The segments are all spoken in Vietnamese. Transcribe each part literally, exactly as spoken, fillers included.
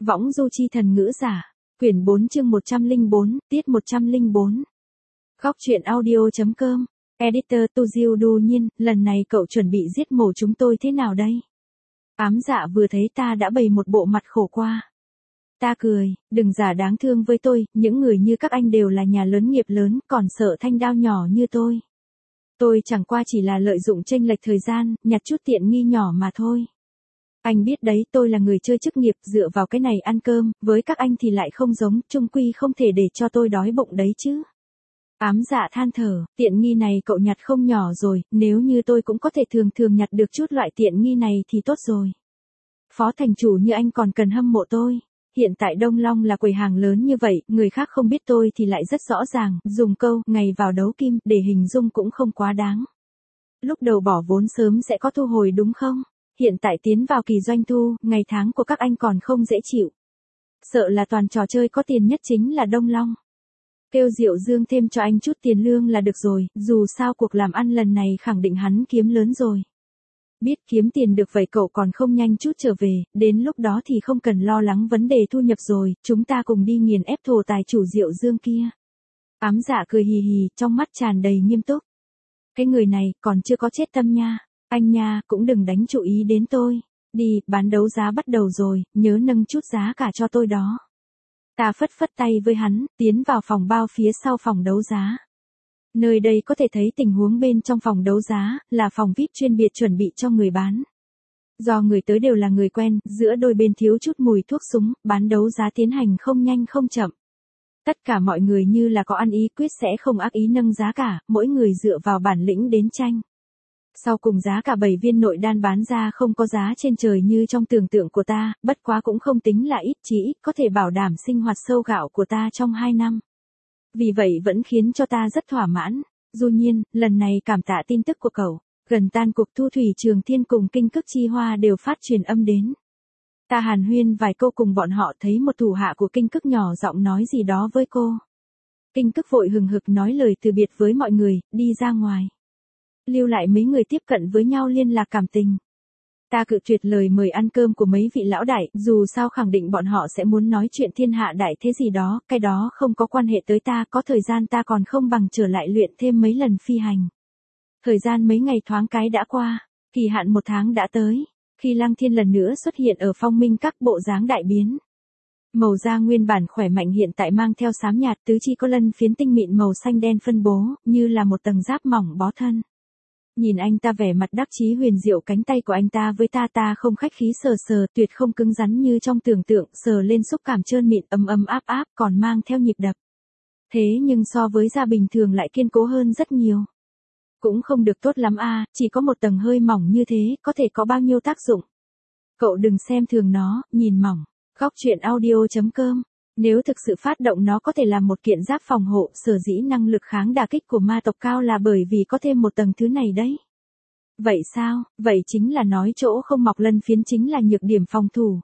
Võng du chi thần ngữ giả. Quyển bốn chương một trăm lẻ bốn, tiết một trăm lẻ bốn. Góc truyện audio.com. Editor Tu Diêu đu nhiên, lần này cậu chuẩn bị giết mổ chúng tôi thế nào đây? Ám Dạ vừa thấy ta đã bày một bộ mặt khổ qua. Ta cười, đừng giả đáng thương với tôi, những người như các anh đều là nhà lớn nghiệp lớn, còn sợ thanh đao nhỏ như tôi. Tôi chẳng qua chỉ là lợi dụng chênh lệch thời gian, nhặt chút tiện nghi nhỏ mà thôi. Anh biết đấy, tôi là người chơi chức nghiệp, dựa vào cái này ăn cơm, với các anh thì lại không giống, chung quy không thể để cho tôi đói bụng đấy chứ. Ám Dạ than thở, tiện nghi này cậu nhặt không nhỏ rồi, nếu như tôi cũng có thể thường thường nhặt được chút loại tiện nghi này thì tốt rồi. Phó thành chủ như anh còn cần hâm mộ tôi. Hiện tại Đông Long là quầy hàng lớn như vậy, người khác không biết tôi thì lại rất rõ ràng, dùng câu ngày vào đấu kim để hình dung cũng không quá đáng. Lúc đầu bỏ vốn sớm sẽ có thu hồi đúng không? Hiện tại tiến vào kỳ doanh thu, ngày tháng của các anh còn không dễ chịu. Sợ là toàn trò chơi có tiền nhất chính là Đông Long. Kêu Diệu Dương thêm cho anh chút tiền lương là được rồi, dù sao cuộc làm ăn lần này khẳng định hắn kiếm lớn rồi. Biết kiếm tiền được vậy cậu còn không nhanh chút trở về, đến lúc đó thì không cần lo lắng vấn đề thu nhập rồi, chúng ta cùng đi nghiền ép thổ tài chủ Diệu Dương kia. Ám Dạ cười hì hì, trong mắt tràn đầy nghiêm túc. Cái người này, còn chưa có chết tâm nha. Anh nha, cũng đừng đánh chú ý đến tôi. Đi, bán đấu giá bắt đầu rồi, nhớ nâng chút giá cả cho tôi đó. Ta phất phất tay với hắn, tiến vào phòng bao phía sau phòng đấu giá. Nơi đây có thể thấy tình huống bên trong phòng đấu giá, là phòng vi ai pi chuyên biệt chuẩn bị cho người bán. Do người tới đều là người quen, giữa đôi bên thiếu chút mùi thuốc súng, bán đấu giá tiến hành không nhanh không chậm. Tất cả mọi người như là có ăn ý quyết sẽ không ác ý nâng giá cả, mỗi người dựa vào bản lĩnh đến tranh. Sau cùng giá cả bảy viên nội đan bán ra không có giá trên trời như trong tưởng tượng của ta, bất quá cũng không tính là ít, chỉ ít có thể bảo đảm sinh hoạt sâu gạo của ta trong hai năm. Vì vậy vẫn khiến cho ta rất thỏa mãn. Du Nhiên, lần này cảm tạ tin tức của cậu. Gần tan cuộc Thu Thủy Trường Thiên cùng Kinh Cức Chi Hoa đều phát truyền âm đến. Ta hàn huyên vài câu cùng bọn họ, thấy một thủ hạ của Kinh Cức nhỏ giọng nói gì đó với cô. Kinh Cức vội hừng hực nói lời từ biệt với mọi người, đi ra ngoài. Lưu lại mấy người tiếp cận với nhau liên lạc cảm tình. Ta cự tuyệt lời mời ăn cơm của mấy vị lão đại, dù sao khẳng định bọn họ sẽ muốn nói chuyện thiên hạ đại thế gì đó, cái đó không có quan hệ tới ta, có thời gian ta còn không bằng trở lại luyện thêm mấy lần phi hành. Thời gian mấy ngày thoáng cái đã qua, kỳ hạn một tháng đã tới, khi Lăng Thiên lần nữa xuất hiện ở Phong Minh các bộ dáng đại biến. Màu da nguyên bản khỏe mạnh hiện tại mang theo xám nhạt, tứ chi có lân phiến tinh mịn màu xanh đen phân bố, như là một tầng giáp mỏng bó thân. Nhìn anh ta vẻ mặt đắc chí huyền diệu, cánh tay của anh ta với ta ta không khách khí sờ sờ, tuyệt không cứng rắn như trong tưởng tượng, sờ lên xúc cảm trơn mịn ấm ấm áp áp, còn mang theo nhịp đập. Thế nhưng so với da bình thường lại kiên cố hơn rất nhiều. Cũng không được tốt lắm a, chỉ có một tầng hơi mỏng như thế, có thể có bao nhiêu tác dụng. Cậu đừng xem thường nó, nhìn mỏng. Góc truyện audio.com. Nếu thực sự phát động nó có thể làm một kiện giáp phòng hộ, sở dĩ năng lực kháng đả kích của ma tộc cao là bởi vì có thêm một tầng thứ này đấy. Vậy sao, vậy chính là nói chỗ không mọc lân phiến chính là nhược điểm phòng thủ.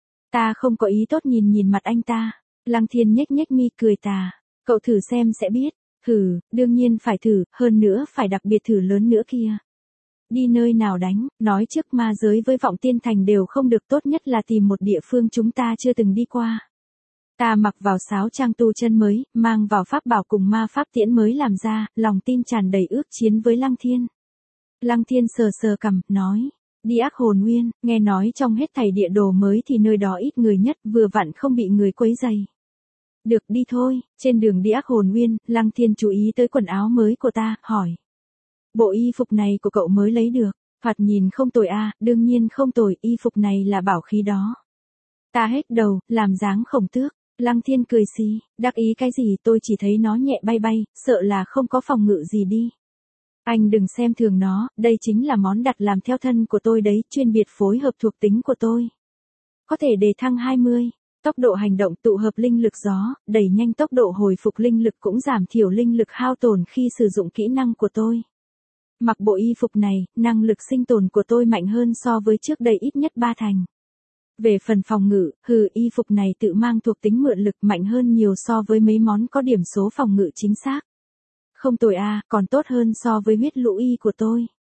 Ta không có ý tốt nhìn nhìn mặt anh ta. Lăng Thiên nhếch nhếch mi cười tà. Cậu thử xem sẽ biết. Thử, đương nhiên phải thử, hơn nữa phải đặc biệt thử lớn nữa kia. Đi nơi nào đánh, nói trước ma giới với Vọng Tiên Thành đều không được, tốt nhất là tìm một địa phương chúng ta chưa từng đi qua. Ta mặc vào sáo trang tu chân mới, mang vào pháp bảo cùng ma pháp tiễn mới làm ra, lòng tin tràn đầy ước chiến với Lăng Thiên. Lăng Thiên sờ sờ cằm, nói, đi Ác Hồn Nguyên, nghe nói trong hết thảy địa đồ mới thì nơi đó ít người nhất, vừa vặn không bị người quấy rầy. Được, đi thôi. Trên đường đi Ác Hồn Nguyên, Lăng Thiên chú ý tới quần áo mới của ta, hỏi. Bộ y phục này của cậu mới lấy được, thoạt nhìn không tồi a, đương nhiên không tồi, y phục này là bảo khí đó. Ta hết đầu, làm dáng khổng tước. Lăng Thiên cười xì, đắc ý cái gì, tôi chỉ thấy nó nhẹ bay bay, sợ là không có phòng ngự gì đi. Anh đừng xem thường nó, đây chính là món đặt làm theo thân của tôi đấy, chuyên biệt phối hợp thuộc tính của tôi. Có thể đề thăng hai mươi, tốc độ hành động tụ hợp linh lực gió, đẩy nhanh tốc độ hồi phục linh lực cũng giảm thiểu linh lực hao tổn khi sử dụng kỹ năng của tôi. Mặc bộ y phục này, năng lực sinh tồn của tôi mạnh hơn so với trước đây ít nhất ba thành. Về phần phòng ngự, hừ, y phục này tự mang thuộc tính mượn lực mạnh hơn nhiều so với mấy món có điểm số phòng ngự chính xác. Không tồi a, còn tốt hơn so với huyết lũ y của tôi.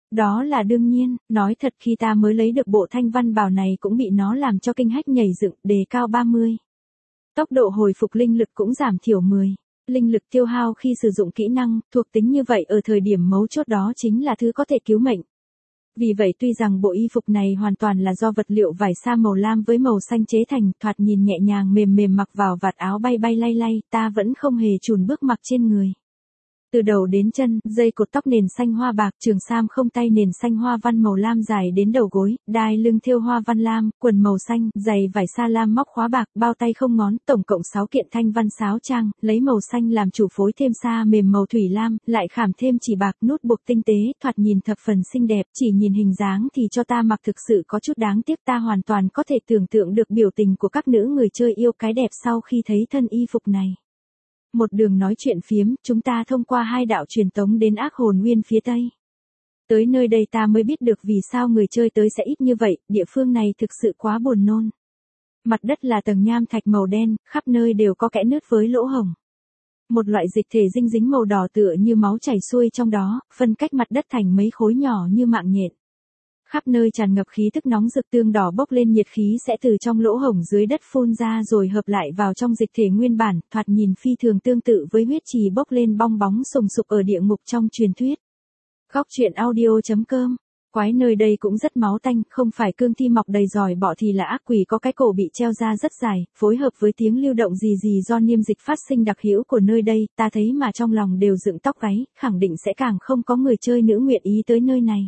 Đó là đương nhiên, nói thật khi ta mới lấy được bộ thanh văn bào này cũng bị nó làm cho kinh hách nhảy dựng, đề cao ba mươi. Tốc độ hồi phục linh lực cũng giảm thiểu mười. Linh lực tiêu hao khi sử dụng kỹ năng, thuộc tính như vậy ở thời điểm mấu chốt đó chính là thứ có thể cứu mệnh. Vì vậy tuy rằng bộ y phục này hoàn toàn là do vật liệu vải sa màu lam với màu xanh chế thành, thoạt nhìn nhẹ nhàng mềm mềm mặc vào vạt áo bay bay lay lay, ta vẫn không hề chùn bước mặc trên người. Từ đầu đến chân, dây cột tóc nền xanh hoa bạc, trường sam không tay nền xanh hoa văn màu lam dài đến đầu gối, đai lưng thêu hoa văn lam, quần màu xanh, giày vải sa lam móc khóa bạc, bao tay không ngón, tổng cộng sáu kiện thanh văn sáo trang, lấy màu xanh làm chủ phối thêm sa mềm màu thủy lam, lại khảm thêm chỉ bạc nút buộc tinh tế, thoạt nhìn thập phần xinh đẹp, chỉ nhìn hình dáng thì cho ta mặc thực sự có chút đáng tiếc, ta hoàn toàn có thể tưởng tượng được biểu tình của các nữ người chơi yêu cái đẹp sau khi thấy thân y phục này. Một đường nói chuyện phiếm, chúng ta thông qua hai đạo truyền tống đến Ác Hồn Nguyên phía Tây. Tới nơi đây ta mới biết được vì sao người chơi tới sẽ ít như vậy, địa phương này thực sự quá buồn nôn. Mặt đất là tầng nham thạch màu đen, khắp nơi đều có kẽ nứt với lỗ hổng. Một loại dịch thể dinh dính màu đỏ tựa như máu chảy xuôi trong đó, phân cách mặt đất thành mấy khối nhỏ như mạng nhện. Khắp nơi tràn ngập khí tức nóng rực, tương đỏ bốc lên, nhiệt khí sẽ từ trong lỗ hổng dưới đất phun ra rồi hợp lại vào trong dịch thể nguyên bản, thoạt nhìn phi thường tương tự với huyết trì bốc lên bong bóng sùng sục ở địa ngục trong truyền thuyết. Góc truyện audio chấm com. Quái nơi đây cũng rất máu tanh, không phải cương thi mọc đầy giòi bọ thì là ác quỷ có cái cổ bị treo ra rất dài, phối hợp với tiếng lưu động gì gì do niêm dịch phát sinh đặc hữu của nơi đây, ta thấy mà trong lòng đều dựng tóc gáy, khẳng định sẽ càng không có người chơi nữ nguyện ý tới nơi này.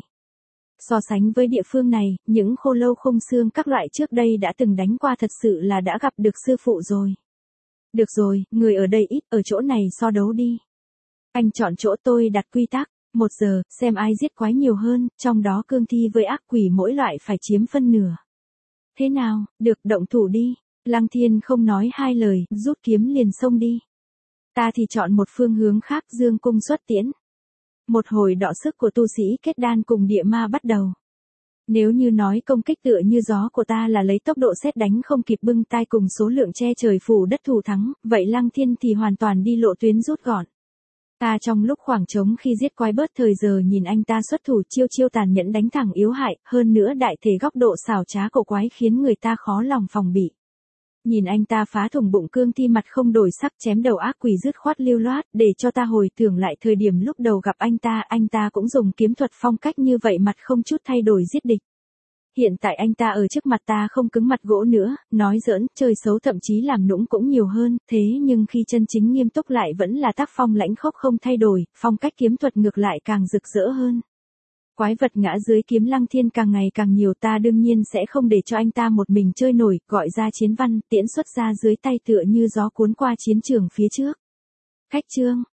So sánh với địa phương này, những khô lâu khung xương các loại trước đây đã từng đánh qua thật sự là đã gặp được sư phụ rồi. Được rồi, người ở đây ít, ở chỗ này so đấu đi. Anh chọn chỗ tôi đặt quy tắc, một giờ, xem ai giết quái nhiều hơn, trong đó cương thi với ác quỷ mỗi loại phải chiếm phân nửa. Thế nào, được, động thủ đi. Lăng Thiên không nói hai lời, rút kiếm liền xông đi. Ta thì chọn một phương hướng khác, dương cung xuất tiễn. Một hồi đọ sức của tu sĩ kết đan cùng địa ma bắt đầu. Nếu như nói công kích tựa như gió của ta là lấy tốc độ sét đánh không kịp bưng tay cùng số lượng che trời phủ đất thủ thắng, vậy Lăng Thiên thì hoàn toàn đi lộ tuyến rút gọn. Ta trong lúc khoảng trống khi giết quái bớt thời giờ nhìn anh ta xuất thủ chiêu chiêu tàn nhẫn đánh thẳng yếu hại, hơn nữa đại thể góc độ xảo trá của quái khiến người ta khó lòng phòng bị. Nhìn anh ta phá thủng bụng cương thi mặt không đổi sắc chém đầu ác quỷ dứt khoát lưu loát, để cho ta hồi tưởng lại thời điểm lúc đầu gặp anh ta, anh ta cũng dùng kiếm thuật phong cách như vậy mặt không chút thay đổi giết địch. Hiện tại anh ta ở trước mặt ta không cứng mặt gỗ nữa, nói giỡn, chơi xấu thậm chí làm nũng cũng nhiều hơn, thế nhưng khi chân chính nghiêm túc lại vẫn là tác phong lãnh khốc không thay đổi, phong cách kiếm thuật ngược lại càng rực rỡ hơn. Quái vật ngã dưới kiếm Lăng Thiên càng ngày càng nhiều, ta đương nhiên sẽ không để cho anh ta một mình chơi nổi, gọi ra chiến văn, tiễn xuất ra dưới tay tựa như gió cuốn qua chiến trường phía trước. Khách chương,